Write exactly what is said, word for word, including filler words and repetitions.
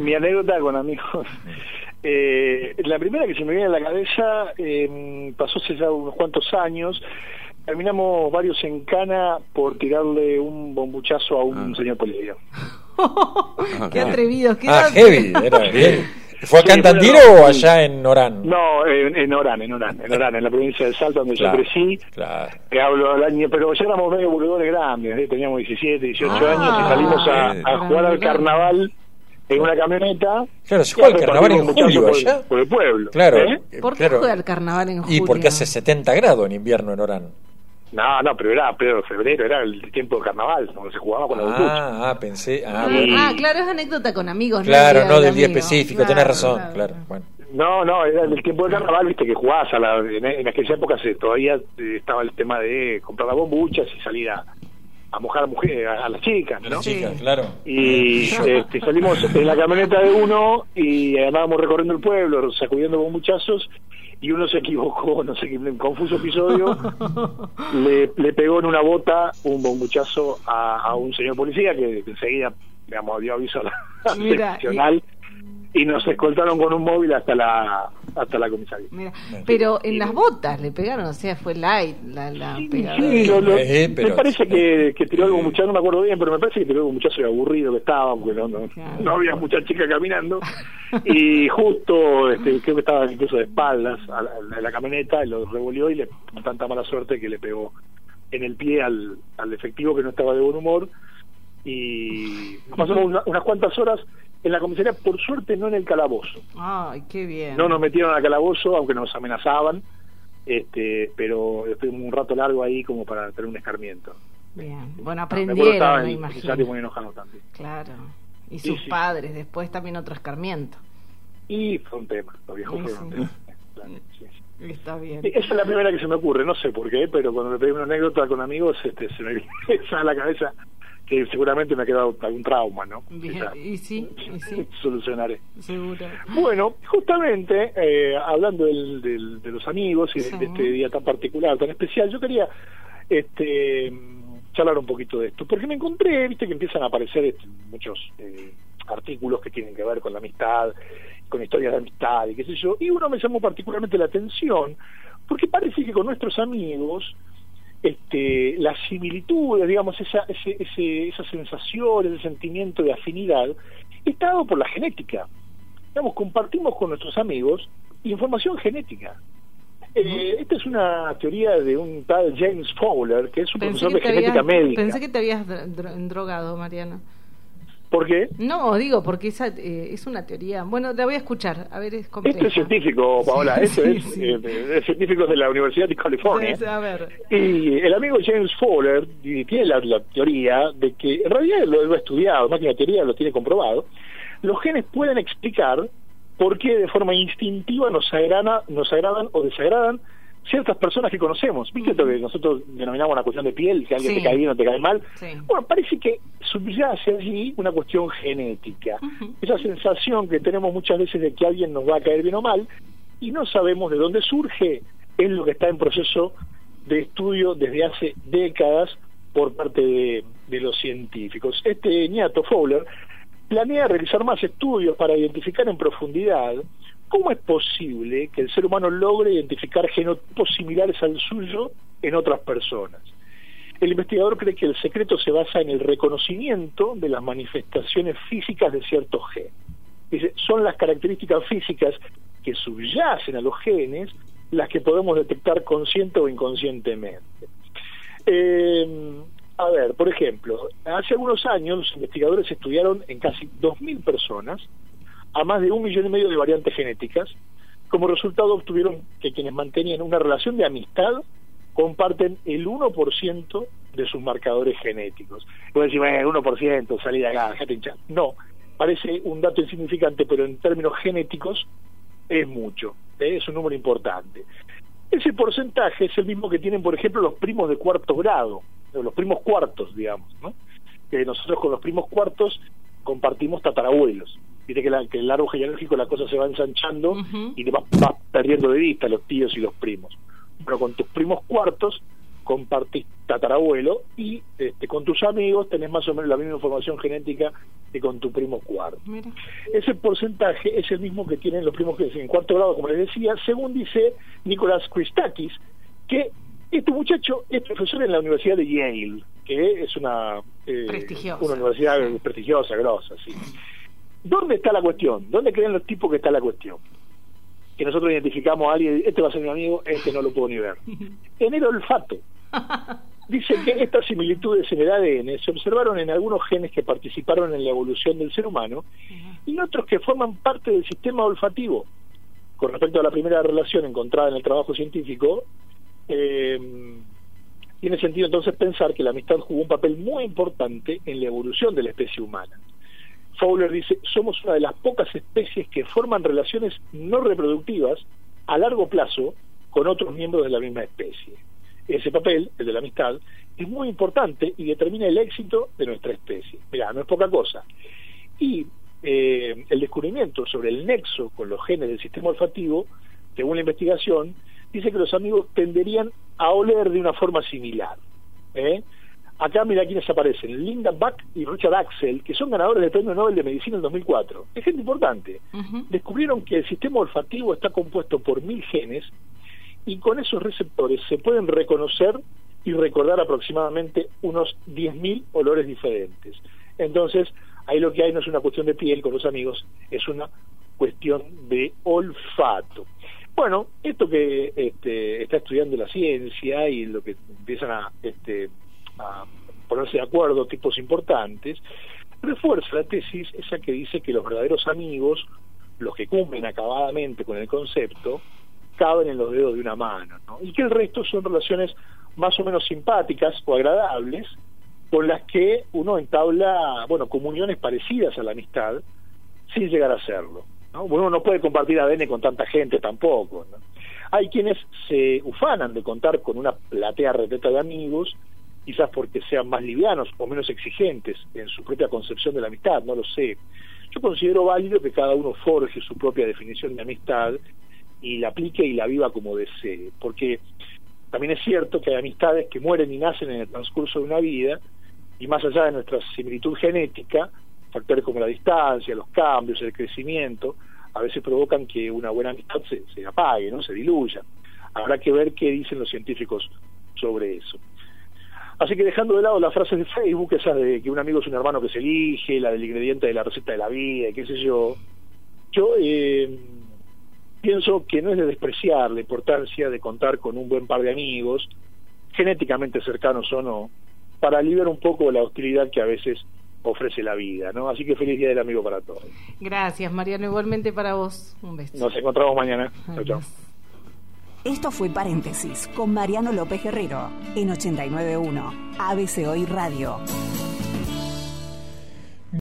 mi anécdota con amigos. Eh, la primera que se me viene a la cabeza eh, pasó hace ya unos cuantos años. Terminamos varios en cana por tirarle un bombuchazo a un ah. señor policía. Qué atrevidos. Qué ah, heavy, era bien. ¿Fue acá sí, en Tandiro bueno, o allá en Orán? No, en, en Orán, en Orán, en Orán, en la provincia de Salta, donde claro, yo crecí. Claro. Te hablo del año, pero ya éramos medio boludones grandes, ¿eh? Teníamos diecisiete, dieciocho ah, años y salimos a, a jugar al carnaval en una camioneta. Claro, se juega el carnaval en julio por, allá. Por el pueblo. Claro. ¿Eh? ¿Por qué claro. juega el carnaval en julio? Y porque hace setenta grados en invierno en Orán. No, no, pero era pero febrero, era el tiempo de carnaval, cuando se jugaba con los ah, buchos. Ah, pensé. Ah, ah, bueno. ah, claro, es anécdota con amigos. Claro, no, no del día amigo. específico, Claro, tenés razón, claro, claro. Bueno. No, no, era el tiempo de carnaval, viste, que jugabas a la, en, en aquella época se, todavía eh, estaba el tema de comprar las bombuchas y salir a, a mojar a, mujer, a, a las chicas, ¿no? A las chicas, sí. Claro. Y este, salimos en la camioneta de uno y andábamos recorriendo el pueblo, sacudiendo bombuchazos, y uno se equivocó, no sé qué, en un confuso episodio, le, le pegó en una bota un bombuchazo a, a un señor policía que enseguida, digamos, dio aviso a la seccional. Y nos escoltaron con un móvil hasta la hasta la comisaría. Mira, pero en las botas le pegaron, o sea, fue light la, la sí, pegada. Sí, lo, lo, eh, pero, me parece que, que tiró algo muchacho, no me acuerdo bien, pero me parece que tiró algo muchacho aburrido que estaba, porque no, no, claro. no había mucha chica caminando. Y justo, este, creo que estaba incluso de espaldas a la, a la camioneta, y lo revolvió y le con tanta mala suerte que le pegó en el pie al, al efectivo que no estaba de buen humor. Y pasaron una, unas cuantas horas en la comisaría, por suerte no en el calabozo. Ay, qué bien. No nos metieron al calabozo, aunque nos amenazaban, este, pero estuvimos un rato largo ahí como para tener un escarmiento. Bien, bueno, aprendieron, me imagino. Me muy enojado también. Claro, y sus sí, sí. padres, después también otro escarmiento. Y fue un tema, los viejos sí, fueron sí. un tema. Claro, sí, sí. Está bien. Esa es la primera que se me ocurre, no sé por qué, pero cuando me pedí una anécdota con amigos, este, se me viene esa a la cabeza, que seguramente me ha quedado algún trauma, ¿no? Bien, Esa, y sí, y sí. Solucionaré. Seguro. Bueno, justamente, eh, hablando del, del, de los amigos y sí. de, de este día tan particular, tan especial, yo quería este charlar un poquito de esto, porque me encontré, viste, que empiezan a aparecer este, muchos eh, artículos que tienen que ver con la amistad, con historias de amistad y qué sé yo, y uno me llamó particularmente la atención, porque parece que con nuestros amigos este las similitudes, digamos, esa ese, ese, esa sensación, ese sentimiento de afinidad está dado por la genética. Digamos, compartimos con nuestros amigos información genética. Eh, esta es una teoría de un tal James Fowler, que es un pensé profesor de genética habías, médica. Pensé que te habías drogado, Mariano. ¿Por qué? No, digo, porque esa eh, es una teoría. Bueno, la voy a escuchar, a ver, es compleja. Este es científico, Paola, sí, este sí, es, sí. Eh, es científico de la Universidad de California. Sí, a ver. Y el amigo James Fowler tiene la, la teoría de que, en realidad lo, lo ha estudiado, más que una teoría, lo tiene comprobado, los genes pueden explicar por qué de forma instintiva nos agrada, nos agradan o desagradan ciertas personas que conocemos. ¿Viste lo que nosotros denominamos una cuestión de piel, que alguien sí. te cae bien o te cae mal? Sí. Bueno, parece que subyace allí una cuestión genética. Uh-huh. Esa sensación que tenemos muchas veces de que alguien nos va a caer bien o mal, y no sabemos de dónde surge, es lo que está en proceso de estudio desde hace décadas por parte de, de los científicos. Este ñato Fowler planea realizar más estudios para identificar en profundidad ¿cómo es posible que el ser humano logre identificar genotipos similares al suyo en otras personas? El investigador cree que el secreto se basa en el reconocimiento de las manifestaciones físicas de ciertos genes. Dice, son las características físicas que subyacen a los genes las que podemos detectar consciente o inconscientemente. Eh, a ver, por ejemplo, hace algunos años los investigadores estudiaron en casi dos mil personas a más de un millón y medio de variantes genéticas. Como resultado obtuvieron que quienes mantenían una relación de amistad comparten el uno por ciento de sus marcadores genéticos. Y vos decís, bueno, el uno por ciento, salí de acá, dejate hinchar. No, parece un dato insignificante, pero en términos genéticos es mucho, ¿eh? Es un número importante. Ese porcentaje es el mismo que tienen, por ejemplo, los primos de cuarto grado, los primos cuartos, digamos, ¿no? Que nosotros con los primos cuartos compartimos tatarabuelos. Viste que, la, que el árbol genealógico la cosa se va ensanchando uh-huh. y te vas, vas perdiendo de vista los tíos y los primos. Pero con tus primos cuartos compartís tatarabuelo, y este, con tus amigos tenés más o menos la misma información genética que con tu primo cuarto. Mira. Ese porcentaje es el mismo que tienen los primos que en cuarto grado, como les decía, según dice Nicholas Christakis, que este muchacho es profesor en la Universidad de Yale, que es una, eh, una universidad sí. prestigiosa, grosa, sí. ¿Dónde está la cuestión? ¿Dónde creen los tipos que está la cuestión? Que nosotros identificamos a alguien, este va a ser mi amigo, este no lo puedo ni ver. En el olfato. Dice que estas similitudes en el A D N se observaron en algunos genes que participaron en la evolución del ser humano y otros que forman parte del sistema olfativo. Con respecto a la primera relación encontrada en el trabajo científico, eh, tiene sentido entonces pensar que la amistad jugó un papel muy importante en la evolución de la especie humana. Fowler dice, somos una de las pocas especies que forman relaciones no reproductivas a largo plazo con otros miembros de la misma especie. Ese papel, el de la amistad, es muy importante y determina el éxito de nuestra especie. Mirá, no es poca cosa. Y eh, el descubrimiento sobre el nexo con los genes del sistema olfativo, según la investigación, dice que los amigos tenderían a oler de una forma similar. ¿eh? Acá mira quiénes aparecen, Linda Buck y Richard Axel, que son ganadores del Premio Nobel de Medicina en dos mil cuatro. Es gente importante. Uh-huh. Descubrieron que el sistema olfativo está compuesto por mil genes y con esos receptores se pueden reconocer y recordar aproximadamente unos diez mil olores diferentes. Entonces, ahí lo que hay no es una cuestión de piel con los amigos, es una cuestión de olfato. Bueno, esto que este, está estudiando la ciencia y lo que empiezan a, este, a ponerse de acuerdo tipos importantes, refuerza la tesis esa que dice que los verdaderos amigos, los que cumplen acabadamente con el concepto, caben en los dedos de una mano, ¿no? Y que el resto son relaciones más o menos simpáticas o agradables con las que uno entabla, bueno, comuniones parecidas a la amistad sin llegar a hacerlo, ¿no? Uno no puede compartir A D N con tanta gente tampoco, ¿no? Hay quienes se ufanan de contar con una platea repleta de amigos, quizás porque sean más livianos o menos exigentes en su propia concepción de la amistad, no lo sé. Yo considero válido que cada uno forje su propia definición de amistad y la aplique y la viva como desee, porque también es cierto que hay amistades que mueren y nacen en el transcurso de una vida, y más allá de nuestra similitud genética, factores como la distancia, los cambios, el crecimiento, a veces provocan que una buena amistad se, se apague, ¿no? Se diluya. Habrá que ver qué dicen los científicos sobre eso. Así que dejando de lado las frases de Facebook, esas de que un amigo es un hermano que se elige, la del ingrediente de la receta de la vida, qué sé yo, yo eh, pienso que no es de despreciar la importancia de contar con un buen par de amigos, genéticamente cercanos o no, para aliviar un poco la hostilidad que a veces ofrece la vida, ¿no? Así que feliz Día del Amigo para todos. Gracias, Mariano, igualmente para vos. Un beso. Nos encontramos mañana. Chao, chao. Esto fue Paréntesis con Mariano López Guerrero en ochenta y nueve punto uno A B C Hoy Radio.